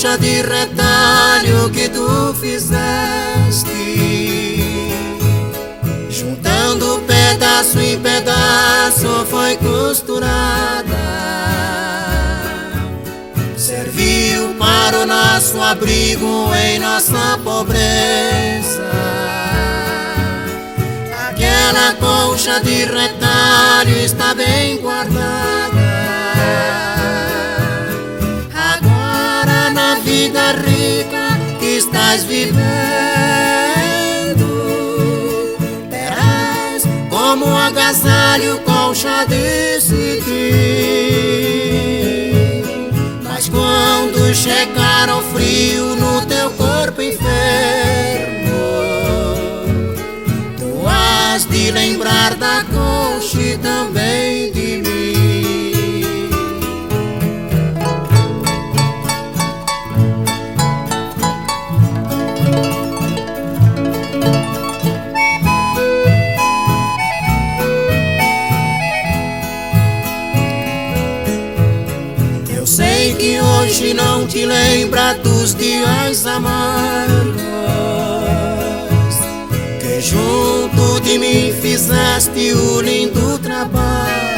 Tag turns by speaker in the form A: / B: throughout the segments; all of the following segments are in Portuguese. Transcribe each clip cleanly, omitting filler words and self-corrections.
A: colcha de retalho que tu fizeste, juntando pedaço em pedaço foi costurada. Serviu para o nosso abrigo em nossa pobreza. Aquela colcha de retalho está bem guardada. Agora na vida rica que estás vivendo, terás como agasalho colcha de cetim. Mas quando chegar o frio no teu corpo enfermo, tu has de lembrar da colcha e também de mim. Eu sei que hoje não te lembra dos dias amargos que junto de mim fizeste o lindo trabalho.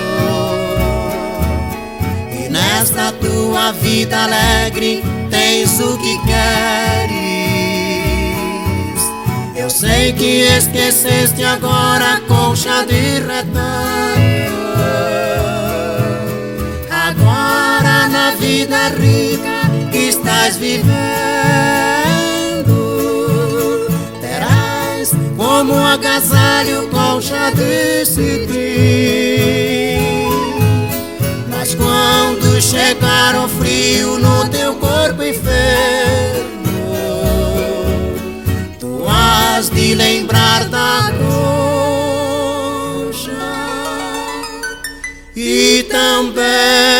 A: E nesta tua vida alegre tens o que queres. Eu sei que esqueceste agora a colcha de retalho. Agora na vida rica que estás vivendo, terás como agasalho colcha de cetim. Mas quando chegar o frio no teu corpo enfermo, tu has de lembrar da colcha e também